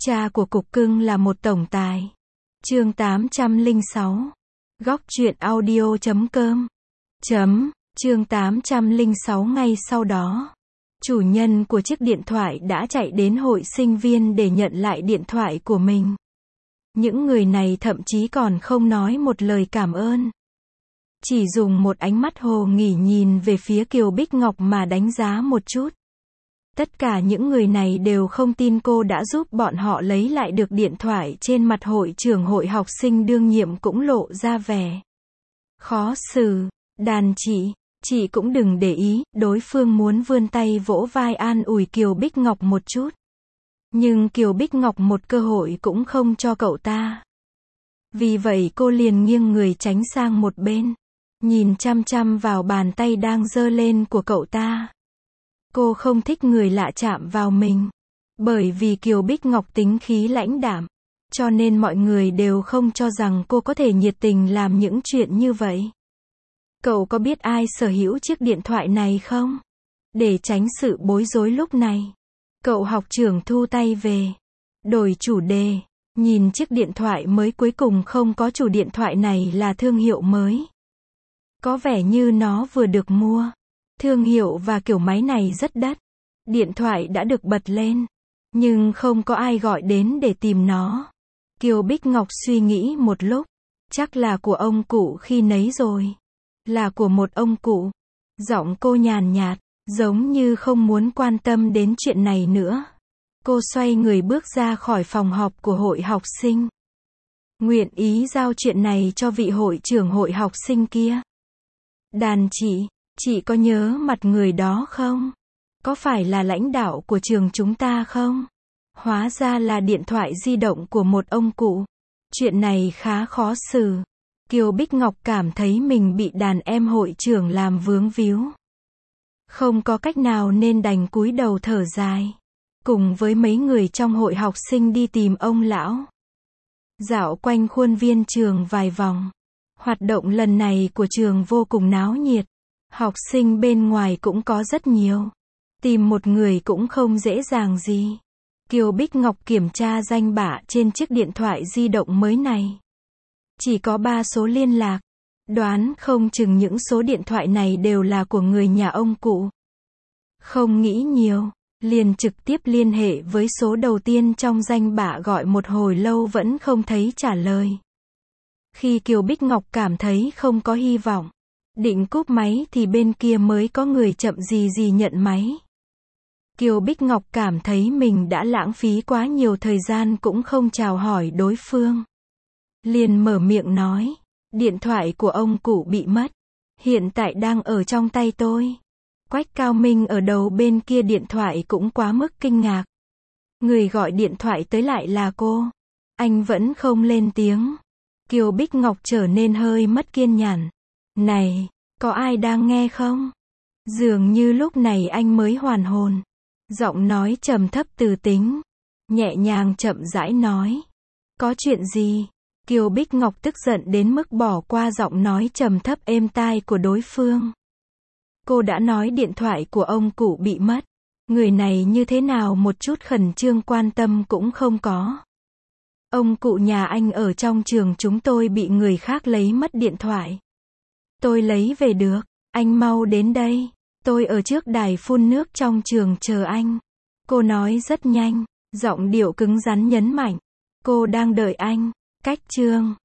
Cha của cục cưng là một tổng tài. Chương 806. Góc truyện audio.com. Chương 806. Ngay sau đó, chủ nhân của chiếc điện thoại đã chạy đến hội sinh viên để nhận lại điện thoại của mình. Những người này thậm chí còn không nói một lời cảm ơn. Chỉ dùng một ánh mắt hồ nghỉ nhìn về phía Kiều Bích Ngọc mà đánh giá một chút. Tất cả những người này đều không tin cô đã giúp bọn họ lấy lại được điện thoại. Trên mặt hội trưởng hội học sinh đương nhiệm cũng lộ ra vẻ khó xử. Đàn chị cũng đừng để ý, đối phương muốn vươn tay vỗ vai an ủi Kiều Bích Ngọc một chút. Nhưng Kiều Bích Ngọc một cơ hội cũng không cho cậu ta. Vì vậy cô liền nghiêng người tránh sang một bên, nhìn chăm chăm vào bàn tay đang giơ lên của cậu ta. Cô không thích người lạ chạm vào mình. Bởi vì Kiều Bích Ngọc tính khí lãnh đạm, cho nên mọi người đều không cho rằng cô có thể nhiệt tình làm những chuyện như vậy. Cậu có biết ai sở hữu chiếc điện thoại này không? Để tránh sự bối rối lúc này, cậu học trưởng thu tay về, đổi chủ đề, nhìn chiếc điện thoại mới cuối cùng không có chủ. Điện thoại này là thương hiệu mới. Có vẻ như nó vừa được mua. Thương hiệu và kiểu máy này rất đắt. Điện thoại đã được bật lên, nhưng không có ai gọi đến để tìm nó. Kiều Bích Ngọc suy nghĩ một lúc, chắc là của ông cụ khi nấy rồi. Là của một ông cụ. Giọng cô nhàn nhạt, giống như không muốn quan tâm đến chuyện này nữa. Cô xoay người bước ra khỏi phòng họp của hội học sinh. Nguyện ý giao chuyện này cho vị hội trưởng hội học sinh kia. Đàn chị có nhớ mặt người đó không? Có phải là lãnh đạo của trường chúng ta không? Hóa ra là điện thoại di động của một ông cụ. Chuyện này khá khó xử. Kiều Bích Ngọc cảm thấy mình bị đàn em hội trưởng làm vướng víu. Không có cách nào nên đành cúi đầu thở dài. Cùng với mấy người trong hội học sinh đi tìm ông lão. Dạo quanh khuôn viên trường vài vòng. Hoạt động lần này của trường vô cùng náo nhiệt. Học sinh bên ngoài cũng có rất nhiều. Tìm một người cũng không dễ dàng gì. Kiều Bích Ngọc kiểm tra danh bạ trên chiếc điện thoại di động mới này. Chỉ có 3 số liên lạc. Đoán không chừng những số điện thoại này đều là của người nhà ông cụ. Không nghĩ nhiều, liền trực tiếp liên hệ với số đầu tiên trong danh bạ, gọi một hồi lâu vẫn không thấy trả lời. Khi Kiều Bích Ngọc cảm thấy không có hy vọng, định cúp máy thì bên kia mới có người chậm gì nhận máy. Kiều Bích Ngọc cảm thấy mình đã lãng phí quá nhiều thời gian cũng không chào hỏi đối phương. Liền mở miệng nói, điện thoại của ông cụ bị mất. Hiện tại đang ở trong tay tôi. Quách Cao Minh ở đầu bên kia điện thoại cũng quá mức kinh ngạc. Người gọi điện thoại tới lại là cô. Anh vẫn không lên tiếng. Kiều Bích Ngọc trở nên hơi mất kiên nhẫn. Này, có ai đang nghe không? Dường như lúc này anh mới hoàn hồn. Giọng nói trầm thấp từ tính, nhẹ nhàng chậm rãi nói. Có chuyện gì? Kiều Bích Ngọc tức giận đến mức bỏ qua giọng nói trầm thấp êm tai của đối phương. Cô đã nói điện thoại của ông cụ bị mất. Người này như thế nào một chút khẩn trương quan tâm cũng không có. Ông cụ nhà anh ở trong trường chúng tôi bị người khác lấy mất điện thoại. Tôi lấy về được, anh mau đến đây. Tôi ở trước đài phun nước trong trường chờ anh. Cô nói rất nhanh, giọng điệu cứng rắn nhấn mạnh. Cô đang đợi anh. Cách trường.